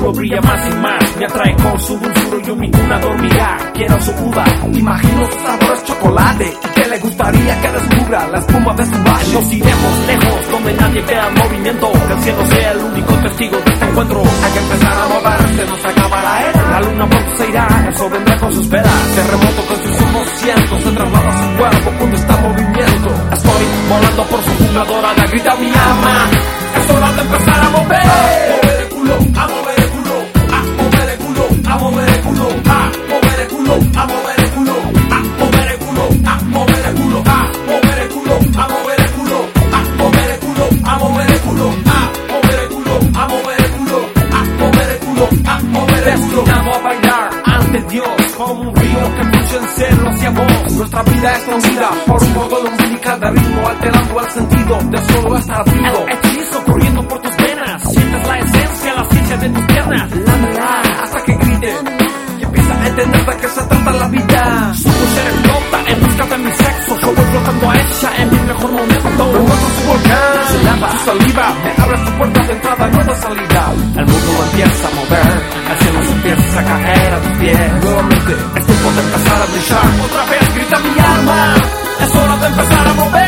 culo brilla más y más. Me atrae con su dulzura y yo mi cuna dormirá. Quiero su uva, imagino su sabor es chocolate. Y que le gustaría que descubra la espuma de su valle. Nos iremos lejos, donde nadie vea el movimiento. Que el cielo sea el único testigo de este encuentro. Hay que empezar a mover, se nos acaba la era. La luna pronto se irá, el sol vendrá con sus velas. Terremoto con sus ojos cientos, se traslada a su cuerpo cuando está en movimiento. Estoy volando por su jungla dorada, grita mi alma. Es hora de empezar a mover. Mover el culo, a mover el culo, a mover el culo, a mover el culo, a mover el culo, a mover el culo, a mover el culo, a mover el culo, a mover el culo, a mover el culo, a mover el culo, a mover el culo, a mover el culo, a mover el culo, a mover el culo, a mover el culo. Destinado a bailar ante Dios como un río que fluye en cielo hacia vos. Nuestra vida es movida por un modo umbilical de ritmo, alterando el sentido de solo estar vivo. El hechizo corriendo por tus venas, sientes la esencia, la ciencia de tus piernas. Lámela hasta que grite y empieza a entender de qué se trata la vida. Su ser explota en busca de mi sexo, yo voy flotando a ella en mi mejor momento. Me muestro su volcán, se lava su saliva, me abre su puerta de entrada, no de salida. El mundo empieza a mover, el cielo se empieza a caer a tus pies. Nuevamente es tiempo de empezar a brillar. Otra vez grita mi alma, es hora de empezar a mover.